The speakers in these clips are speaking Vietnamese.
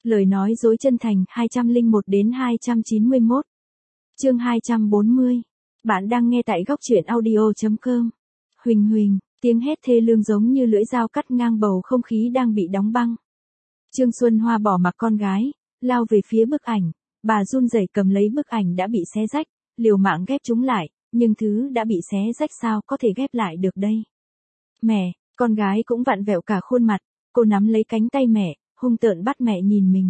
Lời nói dối chân thành 201 đến 291. Chương 240. Bạn đang nghe tại góc truyện audio.com. Huỳnh huỳnh, tiếng hét thê lương giống như lưỡi dao cắt ngang bầu không khí đang bị đóng băng. Trương Xuân Hoa bỏ mặc con gái, lao về phía bức ảnh, bà run rẩy cầm lấy bức ảnh đã bị xé rách, liều mạng ghép chúng lại, nhưng thứ đã bị xé rách sao có thể ghép lại được đây. Mẹ, con gái cũng vặn vẹo cả khuôn mặt, cô nắm lấy cánh tay mẹ, hung tợn bắt mẹ nhìn mình.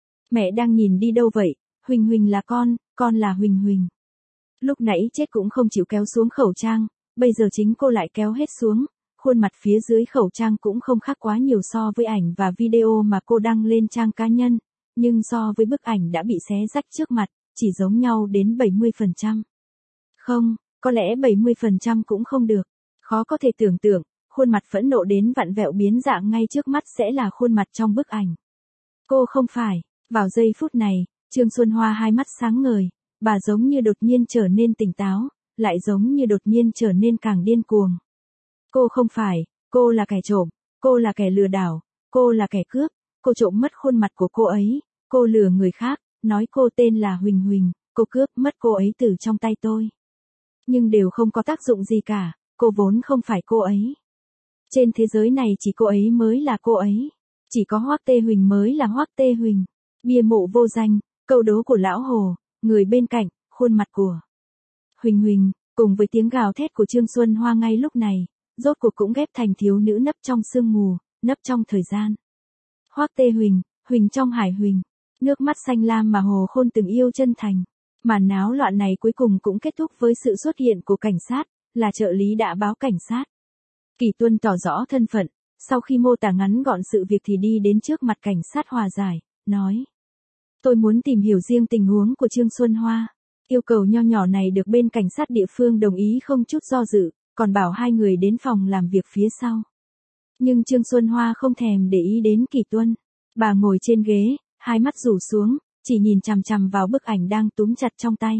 Mẹ đang nhìn đi đâu vậy? Huỳnh huỳnh là con là huỳnh huỳnh. Lúc nãy chết cũng không chịu kéo xuống khẩu trang, bây giờ chính cô lại kéo hết xuống, khuôn mặt phía dưới khẩu trang cũng không khác quá nhiều so với ảnh và video mà cô đăng lên trang cá nhân, nhưng so với bức ảnh đã bị xé rách trước mặt, chỉ giống nhau đến 70%. Không, có lẽ 70% cũng không được. Khó có thể tưởng tượng, khuôn mặt phẫn nộ đến vặn vẹo biến dạng ngay trước mắt sẽ là khuôn mặt trong bức ảnh. Cô không phải. Vào giây phút này, Trương Xuân Hoa hai mắt sáng ngời, bà giống như đột nhiên trở nên tỉnh táo, lại giống như đột nhiên trở nên càng điên cuồng. Cô không phải, cô là kẻ trộm, cô là kẻ lừa đảo, cô là kẻ cướp, cô trộm mất khuôn mặt của cô ấy, cô lừa người khác, nói cô tên là Huỳnh Huỳnh, cô cướp mất cô ấy từ trong tay tôi. Nhưng đều không có tác dụng gì cả, cô vốn không phải cô ấy. Trên thế giới này chỉ cô ấy mới là cô ấy. Chỉ có Hoắc Tê Huỳnh mới là Hoắc Tê Huỳnh. Bia mộ vô danh, câu đố của lão Hồ, người bên cạnh, khuôn mặt của Huỳnh Huỳnh, cùng với tiếng gào thét của Trương Xuân Hoa ngay lúc này, rốt cuộc cũng ghép thành thiếu nữ nấp trong sương mù, nấp trong thời gian. Hoắc Tê Huỳnh, Huỳnh trong hải Huỳnh, nước mắt xanh lam mà Hồ Khôn từng yêu chân thành. Màn náo loạn này cuối cùng cũng kết thúc với sự xuất hiện của cảnh sát, là trợ lý đã báo cảnh sát. Kỳ Tuân tỏ rõ thân phận, sau khi mô tả ngắn gọn sự việc thì đi đến trước mặt cảnh sát hòa giải, nói. Tôi muốn tìm hiểu riêng tình huống của Trương Xuân Hoa. Yêu cầu nho nhỏ này được bên cảnh sát địa phương đồng ý không chút do dự, còn bảo hai người đến phòng làm việc phía sau. Nhưng Trương Xuân Hoa không thèm để ý đến Kỳ Tuân. Bà ngồi trên ghế, hai mắt rủ xuống, chỉ nhìn chằm chằm vào bức ảnh đang túm chặt trong tay.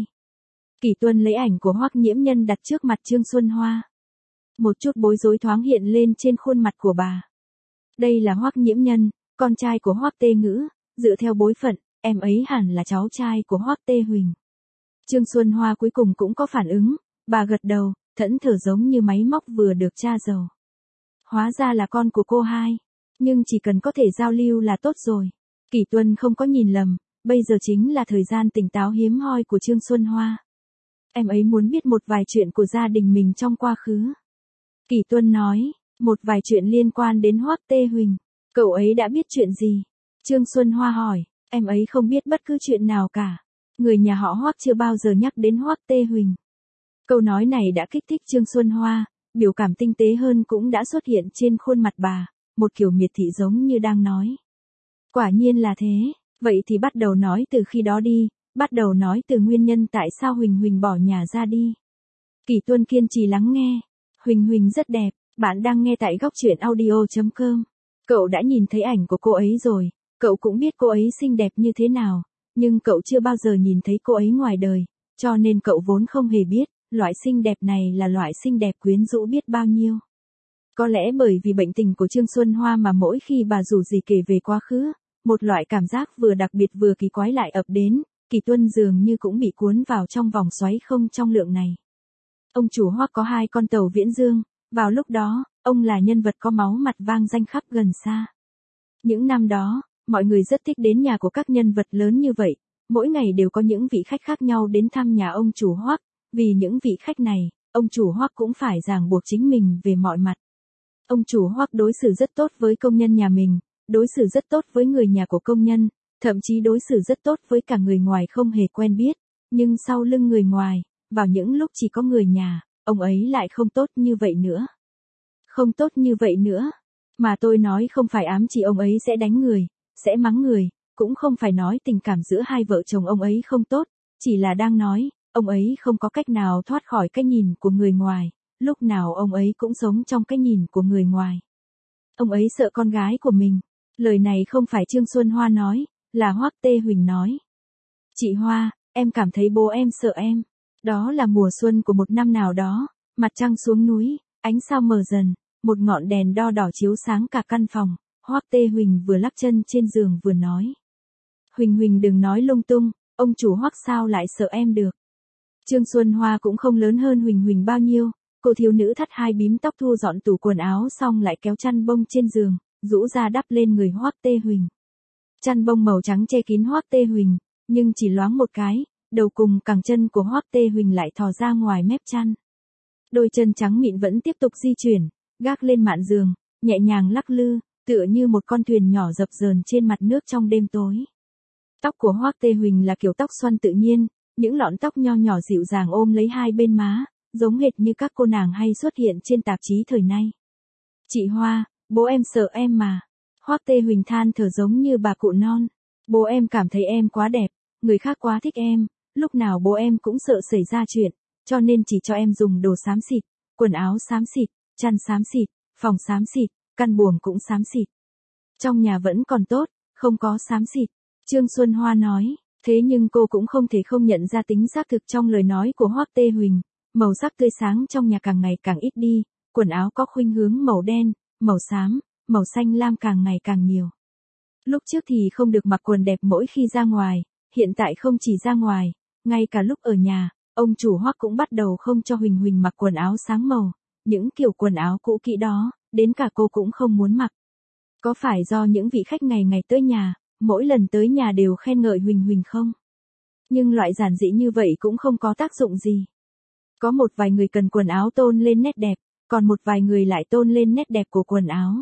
Kỳ Tuân lấy ảnh của Hoắc Nhiễm Nhân đặt trước mặt Trương Xuân Hoa. Một chút bối rối thoáng hiện lên trên khuôn mặt của bà. Đây là Hoắc Nhiễm Nhân, con trai của Hoắc Tê Ngữ, dựa theo bối phận, em ấy hẳn là cháu trai của Hoắc Tê Huỳnh. Trương Xuân Hoa cuối cùng cũng có phản ứng, bà gật đầu, thẫn thờ giống như máy móc vừa được tra dầu. Hóa ra là con của cô hai, nhưng chỉ cần có thể giao lưu là tốt rồi. Kỳ Tuân không có nhìn lầm, bây giờ chính là thời gian tỉnh táo hiếm hoi của Trương Xuân Hoa. Em ấy muốn biết một vài chuyện của gia đình mình trong quá khứ. Kỳ Tuân nói, một vài chuyện liên quan đến Hoắc Tê Huỳnh. Cậu ấy đã biết chuyện gì? Trương Xuân Hoa hỏi, em ấy không biết bất cứ chuyện nào cả. Người nhà họ Hoắc chưa bao giờ nhắc đến Hoắc Tê Huỳnh. Câu nói này đã kích thích Trương Xuân Hoa, biểu cảm tinh tế hơn cũng đã xuất hiện trên khuôn mặt bà, một kiểu miệt thị giống như đang nói. Quả nhiên là thế, vậy thì bắt đầu nói từ khi đó đi, bắt đầu nói từ nguyên nhân tại sao Huỳnh Huỳnh bỏ nhà ra đi. Kỳ Tuân kiên trì lắng nghe. Huỳnh Huỳnh rất đẹp, bạn đang nghe tại góc truyện audio.com. Cậu đã nhìn thấy ảnh của cô ấy rồi, cậu cũng biết cô ấy xinh đẹp như thế nào, nhưng cậu chưa bao giờ nhìn thấy cô ấy ngoài đời, cho nên cậu vốn không hề biết, loại xinh đẹp này là loại xinh đẹp quyến rũ biết bao nhiêu. Có lẽ bởi vì bệnh tình của Trương Xuân Hoa mà mỗi khi bà rủ gì kể về quá khứ, một loại cảm giác vừa đặc biệt vừa kỳ quái lại ập đến, Kỳ Tuân dường như cũng bị cuốn vào trong vòng xoáy không trong lượng này. Ông chủ Hoắc có hai con tàu viễn dương, vào lúc đó, ông là nhân vật có máu mặt vang danh khắp gần xa. Những năm đó, mọi người rất thích đến nhà của các nhân vật lớn như vậy, mỗi ngày đều có những vị khách khác nhau đến thăm nhà ông chủ Hoắc, vì những vị khách này, ông chủ Hoắc cũng phải ràng buộc chính mình về mọi mặt. Ông chủ Hoắc đối xử rất tốt với công nhân nhà mình, đối xử rất tốt với người nhà của công nhân, thậm chí đối xử rất tốt với cả người ngoài không hề quen biết, nhưng sau lưng người ngoài, vào những lúc chỉ có người nhà, ông ấy lại không tốt như vậy nữa. Không tốt như vậy nữa. Mà tôi nói không phải ám chỉ ông ấy sẽ đánh người, sẽ mắng người, cũng không phải nói tình cảm giữa hai vợ chồng ông ấy không tốt, chỉ là đang nói, ông ấy không có cách nào thoát khỏi cái nhìn của người ngoài, lúc nào ông ấy cũng sống trong cái nhìn của người ngoài. Ông ấy sợ con gái của mình. Lời này không phải Trương Xuân Hoa nói, là Hoắc Tê Huỳnh nói. Chị Hoa, em cảm thấy bố em sợ em. Đó là mùa xuân của một năm nào đó, mặt trăng xuống núi, ánh sao mờ dần, một ngọn đèn đo đỏ chiếu sáng cả căn phòng, Hoắc Tê Huỳnh vừa lắp chân trên giường vừa nói. Huỳnh Huỳnh đừng nói lung tung, ông chủ Hoắc sao lại sợ em được. Trương Xuân Hoa cũng không lớn hơn Huỳnh Huỳnh bao nhiêu, cô thiếu nữ thắt hai bím tóc thu dọn tủ quần áo xong lại kéo chăn bông trên giường, rũ ra đắp lên người Hoắc Tê Huỳnh. Chăn bông màu trắng che kín Hoắc Tê Huỳnh, nhưng chỉ loáng một cái, đầu cùng cẳng chân của Hoắc Tê Huỳnh lại thò ra ngoài mép chăn. Đôi chân trắng mịn vẫn tiếp tục di chuyển, gác lên mạn giường, nhẹ nhàng lắc lư, tựa như một con thuyền nhỏ dập dờn trên mặt nước trong đêm tối. Tóc của Hoắc Tê Huỳnh là kiểu tóc xoăn tự nhiên, những lọn tóc nho nhỏ dịu dàng ôm lấy hai bên má, giống hệt như các cô nàng hay xuất hiện trên tạp chí thời nay. Chị Hoa, bố em sợ em mà. Hoắc Tê Huỳnh than thở giống như bà cụ non. Bố em cảm thấy em quá đẹp, người khác quá thích em, lúc nào bố em cũng sợ xảy ra chuyện, cho nên chỉ cho em dùng đồ xám xịt, quần áo xám xịt, chăn xám xịt, phòng xám xịt, căn buồng cũng xám xịt. Trong nhà vẫn còn tốt, không có xám xịt. Trương Xuân Hoa nói, thế nhưng cô cũng không thể không nhận ra tính xác thực trong lời nói của Hoắc Tê Huỳnh. Màu sắc tươi sáng trong nhà càng ngày càng ít đi, quần áo có khuynh hướng màu đen, màu xám, màu xanh lam càng ngày càng nhiều. Lúc trước thì không được mặc quần đẹp mỗi khi ra ngoài, hiện tại không chỉ ra ngoài, ngay cả lúc ở nhà, ông chủ Hoắc cũng bắt đầu không cho Huỳnh Huỳnh mặc quần áo sáng màu, những kiểu quần áo cũ kỹ đó, đến cả cô cũng không muốn mặc. Có phải do những vị khách ngày ngày tới nhà, mỗi lần tới nhà đều khen ngợi Huỳnh Huỳnh không? Nhưng loại giản dị như vậy cũng không có tác dụng gì. Có một vài người cần quần áo tôn lên nét đẹp, còn một vài người lại tôn lên nét đẹp của quần áo.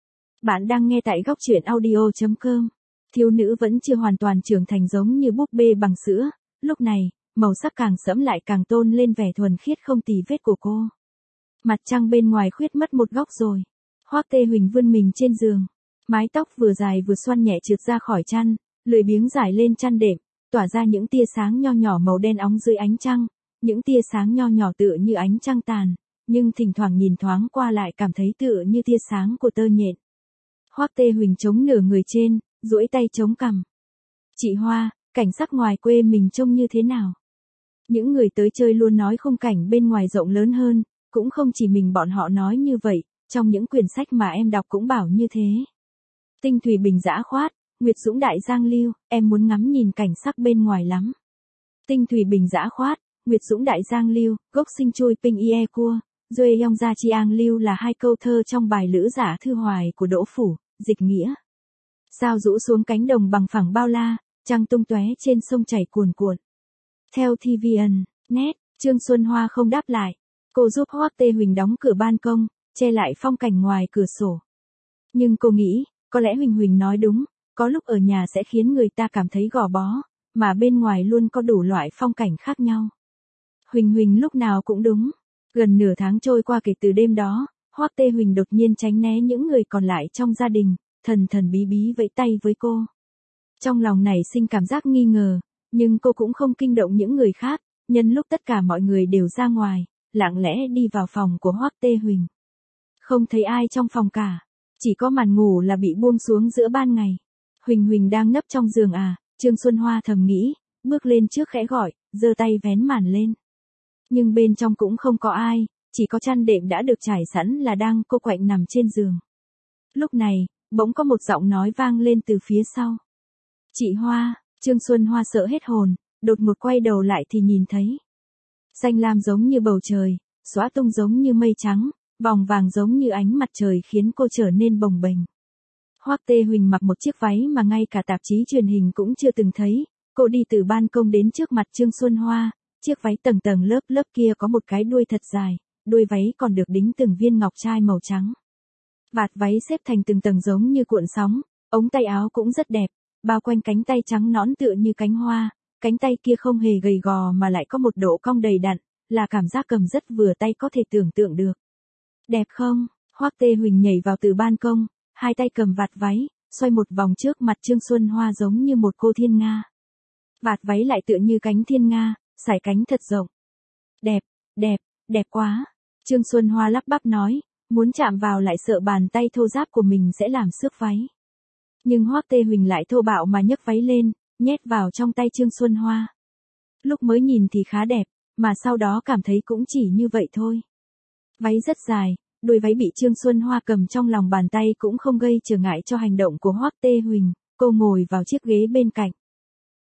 Bạn đang nghe tại góc truyện audio.com. Thiếu nữ vẫn chưa hoàn toàn trưởng thành giống như búp bê bằng sữa, lúc này, màu sắc càng sẫm lại càng tôn lên vẻ thuần khiết không tì vết của cô. Mặt trăng bên ngoài khuyết mất một góc rồi. Hoắc Tê Huỳnh vươn mình trên giường, mái tóc vừa dài vừa xoăn nhẹ trượt ra khỏi chăn, lười biếng rải lên chăn đệm, tỏa ra những tia sáng nho nhỏ màu đen óng dưới ánh trăng, những tia sáng nho nhỏ tựa như ánh trăng tàn, nhưng thỉnh thoảng nhìn thoáng qua lại cảm thấy tựa như tia sáng của tơ nhện. Hoắc Tê Huỳnh chống nửa người trên, duỗi tay chống cằm. Chị Hoa, cảnh sắc ngoài quê mình trông như thế nào? Những người tới chơi luôn nói khung cảnh bên ngoài rộng lớn hơn, cũng không chỉ mình bọn họ nói như vậy, trong những quyển sách mà em đọc cũng bảo như thế. Tinh thủy bình dã khoát, Nguyệt dũng đại giang lưu, em muốn ngắm nhìn cảnh sắc bên ngoài lắm. Tinh thủy bình dã khoát, Nguyệt dũng đại giang lưu, gốc sinh chui ping ie cua, duê yong gia chiang lưu là hai câu thơ trong bài Lữ Giả Thư Hoài của Đỗ Phủ, dịch nghĩa. Sao rũ xuống cánh đồng bằng phẳng bao la, trăng tung tóe trên sông chảy cuồn cuộn. Theo TVN, net, Trương Xuân Hoa không đáp lại. Cô giúp Hoắc Tê Huỳnh đóng cửa ban công, che lại phong cảnh ngoài cửa sổ. Nhưng cô nghĩ, có lẽ Huỳnh Huỳnh nói đúng, có lúc ở nhà sẽ khiến người ta cảm thấy gò bó, mà bên ngoài luôn có đủ loại phong cảnh khác nhau. Huỳnh Huỳnh lúc nào cũng đúng. Gần nửa tháng trôi qua kể từ đêm đó, Hoắc Tê Huỳnh đột nhiên tránh né những người còn lại trong gia đình, thần thần bí bí vẫy tay với cô. Trong lòng nảy sinh cảm giác nghi ngờ, nhưng cô cũng không kinh động những người khác, nhân lúc tất cả mọi người đều ra ngoài, lặng lẽ đi vào phòng của Hoắc Tê Huỳnh. Không thấy ai trong phòng cả, chỉ có màn ngủ là bị buông xuống giữa ban ngày. Huỳnh Huỳnh đang nấp trong giường à, Trương Xuân Hoa thầm nghĩ, bước lên trước khẽ gọi, giơ tay vén màn lên. Nhưng bên trong cũng không có ai, chỉ có chăn đệm đã được trải sẵn là đang cô quạnh nằm trên giường. Lúc này, bỗng có một giọng nói vang lên từ phía sau. Chị Hoa, Trương Xuân Hoa sợ hết hồn, đột ngột quay đầu lại thì nhìn thấy. Xanh lam giống như bầu trời, xóa tung giống như mây trắng, vòng vàng giống như ánh mặt trời khiến cô trở nên bồng bềnh. Hoắc Tê Huỳnh mặc một chiếc váy mà ngay cả tạp chí truyền hình cũng chưa từng thấy, cô đi từ ban công đến trước mặt Trương Xuân Hoa, chiếc váy tầng tầng lớp lớp kia có một cái đuôi thật dài, đuôi váy còn được đính từng viên ngọc trai màu trắng. Vạt váy xếp thành từng tầng giống như cuộn sóng, ống tay áo cũng rất đẹp, bao quanh cánh tay trắng nõn tựa như cánh hoa, cánh tay kia không hề gầy gò mà lại có một độ cong đầy đặn, là cảm giác cầm rất vừa tay có thể tưởng tượng được. Đẹp không? Hoắc Tê Huỳnh nhảy vào từ ban công, hai tay cầm vạt váy, xoay một vòng trước mặt Trương Xuân Hoa giống như một cô thiên nga. Vạt váy lại tựa như cánh thiên nga, sải cánh thật rộng. Đẹp, đẹp, đẹp quá. Trương Xuân Hoa lắp bắp nói, muốn chạm vào lại sợ bàn tay thô ráp của mình sẽ làm xước váy. Nhưng Hoắc Tê Huỳnh lại thô bạo mà nhấc váy lên, nhét vào trong tay Trương Xuân Hoa. Lúc mới nhìn thì khá đẹp, mà sau đó cảm thấy cũng chỉ như vậy thôi. Váy rất dài, đuôi váy bị Trương Xuân Hoa cầm trong lòng bàn tay cũng không gây trở ngại cho hành động của Hoắc Tê Huỳnh, cô ngồi vào chiếc ghế bên cạnh.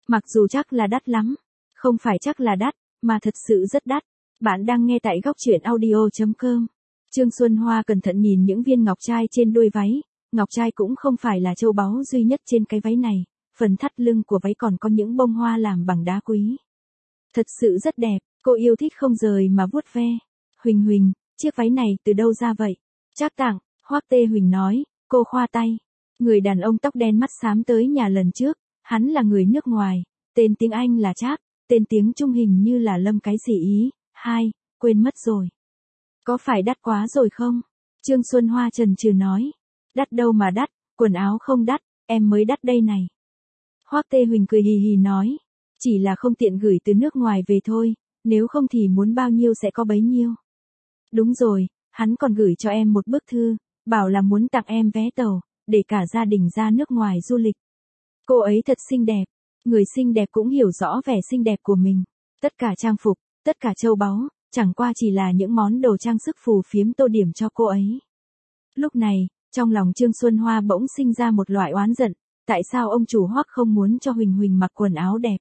Mặc dù chắc là đắt lắm. Không phải chắc là đắt, mà thật sự rất đắt. Bạn đang nghe tại góc truyện audio.com. Trương Xuân Hoa cẩn thận nhìn những viên ngọc trai trên đuôi váy. Ngọc trai cũng không phải là châu báu duy nhất trên cái váy này. Phần thắt lưng của váy còn có những bông hoa làm bằng đá quý. Thật sự rất đẹp, cô yêu thích không rời mà vuốt ve. Huỳnh Huỳnh, chiếc váy này từ đâu ra vậy? Trác tặng, Hoắc Tê Huỳnh nói, cô khoa tay. Người đàn ông tóc đen mắt xám tới nhà lần trước, hắn là người nước ngoài, tên tiếng Anh là Trác, tên tiếng Trung hình như là Lâm cái gì ý, quên mất rồi. Có phải đắt quá rồi không? Trương Xuân Hoa chần chừ nói. Đắt đâu mà đắt, quần áo không đắt, em mới đắt đây này. Hoắc Tê Huỳnh cười hì hì nói, chỉ là không tiện gửi từ nước ngoài về thôi, nếu không thì muốn bao nhiêu sẽ có bấy nhiêu. Đúng rồi, hắn còn gửi cho em một bức thư, bảo là muốn tặng em vé tàu, để cả gia đình ra nước ngoài du lịch. Cô ấy thật xinh đẹp, người xinh đẹp cũng hiểu rõ vẻ xinh đẹp của mình. Tất cả trang phục, tất cả châu báu, chẳng qua chỉ là những món đồ trang sức phù phiếm tô điểm cho cô ấy. Lúc này, trong lòng Trương Xuân Hoa bỗng sinh ra một loại oán giận, tại sao ông chủ Hoắc không muốn cho Huỳnh Huỳnh mặc quần áo đẹp?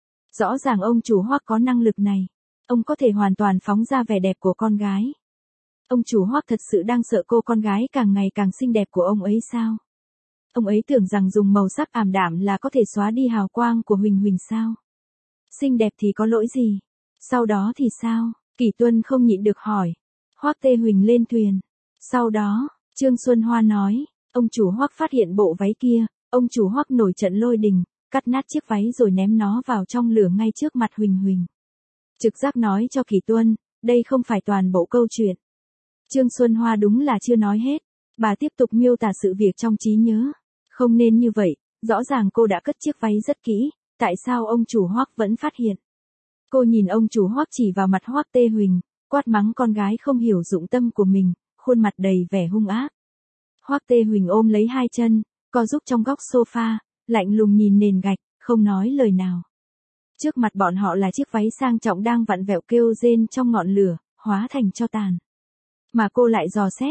Rõ ràng ông chủ Hoắc có năng lực này, ông có thể hoàn toàn phóng ra vẻ đẹp của con gái. Ông chủ Hoắc thật sự đang sợ cô con gái càng ngày càng xinh đẹp của ông ấy sao? Ông ấy tưởng rằng dùng màu sắc ảm đạm là có thể xóa đi hào quang của Huỳnh Huỳnh sao? Xinh đẹp thì có lỗi gì? Sau đó thì sao? Kỷ Tuân không nhịn được hỏi. Hoắc Tê Huỳnh lên thuyền. Sau đó, Trương Xuân Hoa nói, ông chủ Hoắc phát hiện bộ váy kia, ông chủ Hoắc nổi trận lôi đình, cắt nát chiếc váy rồi ném nó vào trong lửa ngay trước mặt Huỳnh Huỳnh. Trực giác nói cho Kỷ Tuân, đây không phải toàn bộ câu chuyện. Trương Xuân Hoa đúng là chưa nói hết, bà tiếp tục miêu tả sự việc trong trí nhớ. Không nên như vậy, rõ ràng cô đã cất chiếc váy rất kỹ, tại sao ông chủ Hoắc vẫn phát hiện? Cô nhìn ông chủ Hoắc chỉ vào mặt Hoắc Tê Huỳnh, quát mắng con gái không hiểu dụng tâm của mình, khuôn mặt đầy vẻ hung ác. Hoắc Tê Huỳnh ôm lấy hai chân, co giúp trong góc sofa, lạnh lùng nhìn nền gạch, không nói lời nào. Trước mặt bọn họ là chiếc váy sang trọng đang vặn vẹo kêu rên trong ngọn lửa, hóa thành tro tàn. Mà cô lại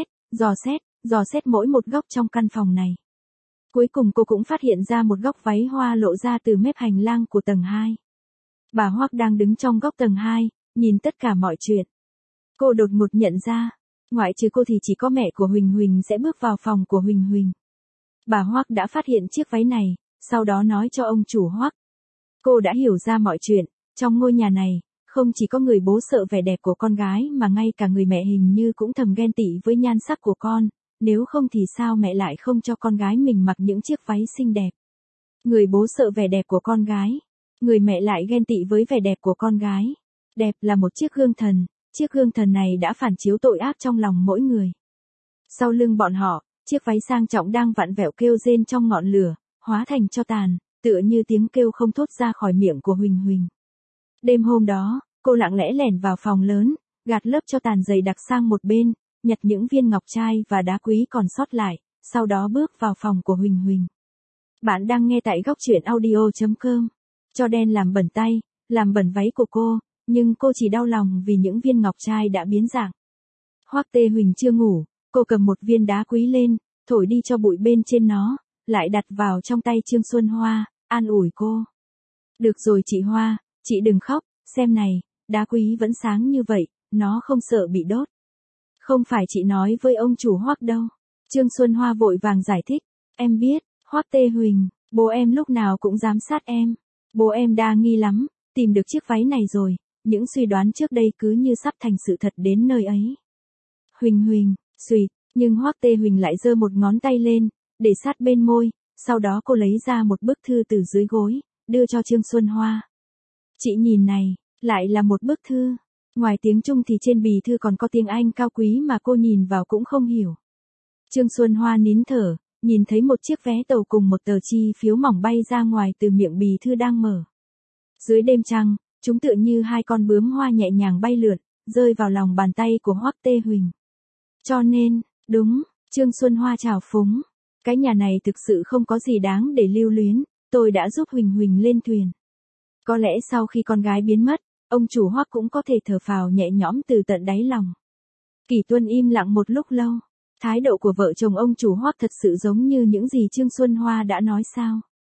dò xét mỗi một góc trong căn phòng này. Cuối cùng cô cũng phát hiện ra một góc váy hoa lộ ra từ mép hành lang của tầng 2. Bà Hoắc đang đứng trong góc tầng 2, nhìn tất cả mọi chuyện. Cô đột ngột nhận ra, ngoại trừ cô thì chỉ có mẹ của Huỳnh Huỳnh sẽ bước vào phòng của Huỳnh Huỳnh. Bà Hoắc đã phát hiện chiếc váy này, sau đó nói cho ông chủ Hoắc. Cô đã hiểu ra mọi chuyện, trong ngôi nhà này, không chỉ có người bố sợ vẻ đẹp của con gái mà ngay cả người mẹ hình như cũng thầm ghen tị với nhan sắc của con, nếu không thì sao mẹ lại không cho con gái mình mặc những chiếc váy xinh đẹp. Người bố sợ vẻ đẹp của con gái, người mẹ lại ghen tị với vẻ đẹp của con gái. Đẹp là một chiếc gương thần, chiếc gương thần này đã phản chiếu tội ác trong lòng mỗi người. Sau lưng bọn họ, chiếc váy sang trọng đang vặn vẹo kêu rên trong ngọn lửa, hóa thành tro tàn, tựa như tiếng kêu không thốt ra khỏi miệng của Huỳnh Huỳnh. Đêm hôm đó, cô lặng lẽ lẻn vào phòng lớn, gạt lớp tro tàn dày đặc sang một bên, nhặt những viên ngọc trai và đá quý còn sót lại, sau đó bước vào phòng của Huỳnh Huỳnh. Bạn đang nghe tại góc truyện audio.com. Tro đen làm bẩn tay, làm bẩn váy của cô, nhưng cô chỉ đau lòng vì những viên ngọc trai đã biến dạng. Hoắc Tê Huỳnh chưa ngủ, cô cầm một viên đá quý lên, thổi đi cho bụi bên trên nó, lại đặt vào trong tay Trương Xuân Hoa, an ủi cô. Được rồi chị Hoa, chị đừng khóc, xem này, đá quý vẫn sáng như vậy, nó không sợ bị đốt. Không phải chị nói với ông chủ Hoắc đâu. Trương Xuân Hoa vội vàng giải thích, em biết, Hoắc Tê Huỳnh, bố em lúc nào cũng giám sát em. Bố em đa nghi lắm, tìm được chiếc váy này rồi, những suy đoán trước đây cứ như sắp thành sự thật đến nơi ấy. Huỳnh Huỳnh, suýt, nhưng Hoắc Tê Huỳnh lại giơ một ngón tay lên, để sát bên môi, sau đó cô lấy ra một bức thư từ dưới gối, đưa cho Trương Xuân Hoa. Chị nhìn này, lại là một bức thư. Ngoài tiếng Trung thì trên bì thư còn có tiếng Anh cao quý mà cô nhìn vào cũng không hiểu. Trương Xuân Hoa nín thở, nhìn thấy một chiếc vé tàu cùng một tờ chi phiếu mỏng bay ra ngoài từ miệng bì thư đang mở. Dưới đêm trăng, chúng tựa như hai con bướm hoa nhẹ nhàng bay lượn, rơi vào lòng bàn tay của Hoắc Tê Huỳnh. Cho nên, đúng, Trương Xuân Hoa trào phúng. Cái nhà này thực sự không có gì đáng để lưu luyến, tôi đã giúp Huỳnh Huỳnh lên thuyền. Có lẽ sau khi con gái biến mất, ông chủ Hoắc cũng có thể thở phào nhẹ nhõm từ tận đáy lòng. Kỷ Tuân im lặng một lúc lâu. Thái độ của vợ chồng ông chủ Hoắc thật sự giống như những gì Trương Xuân Hoa đã nói sao?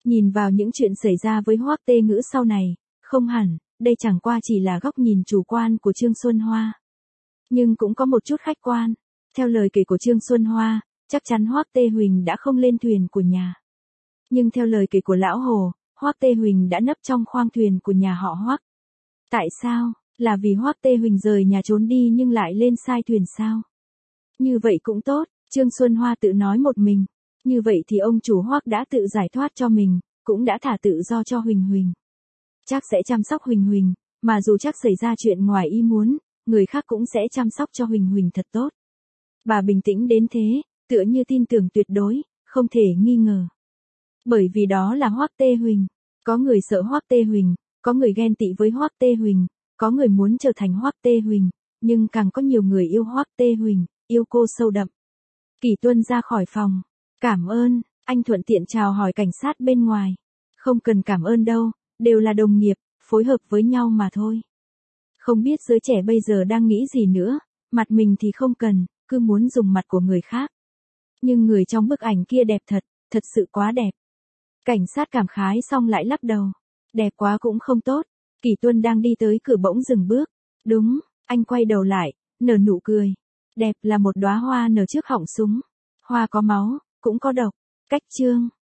Nhìn vào những chuyện xảy ra với Hoắc Tê Ngữ sau này, không hẳn, đây chẳng qua chỉ là góc nhìn chủ quan của Trương Xuân Hoa. Nhưng cũng có một chút khách quan. Theo lời kể của Trương Xuân Hoa, chắc chắn Hoắc Tê Huỳnh đã không lên thuyền của nhà. Nhưng theo lời kể của Lão Hồ, Hoắc Tê Huỳnh đã nấp trong khoang thuyền của nhà họ Hoắc. Tại sao? Là vì Hoắc Tê Huỳnh rời nhà trốn đi nhưng lại lên sai thuyền sao? Như vậy cũng tốt, Trương Xuân Hoa tự nói một mình. Như vậy thì ông chủ Hoắc đã tự giải thoát cho mình, cũng đã thả tự do cho Huỳnh Huỳnh. Chắc sẽ chăm sóc Huỳnh Huỳnh, mà dù chắc xảy ra chuyện ngoài ý muốn, người khác cũng sẽ chăm sóc cho Huỳnh Huỳnh thật tốt. Bà bình tĩnh đến thế, tựa như tin tưởng tuyệt đối, không thể nghi ngờ. Bởi vì đó là Hoắc Tê Huỳnh. Có người sợ Hoắc Tê Huỳnh, có người ghen tị với Hoắc Tê Huỳnh, có người muốn trở thành Hoắc Tê Huỳnh, nhưng càng có nhiều người yêu Hoắc Tê Huỳnh, yêu cô sâu đậm. Kỷ Tuân ra khỏi phòng. Cảm ơn, anh thuận tiện chào hỏi cảnh sát bên ngoài. Không cần cảm ơn đâu, đều là đồng nghiệp, phối hợp với nhau mà thôi. Không biết giới trẻ bây giờ đang nghĩ gì nữa, mặt mình thì không cần, cứ muốn dùng mặt của người khác. Nhưng người trong bức ảnh kia đẹp thật, thật sự quá đẹp. Cảnh sát cảm khái xong lại lắc đầu. Đẹp quá cũng không tốt. Kỷ Tuân đang đi tới cửa bỗng dừng bước. Đúng, anh quay đầu lại, nở nụ cười. Đẹp là một đóa hoa nở trước họng súng. Hoa có máu, cũng có độc. Cách chương.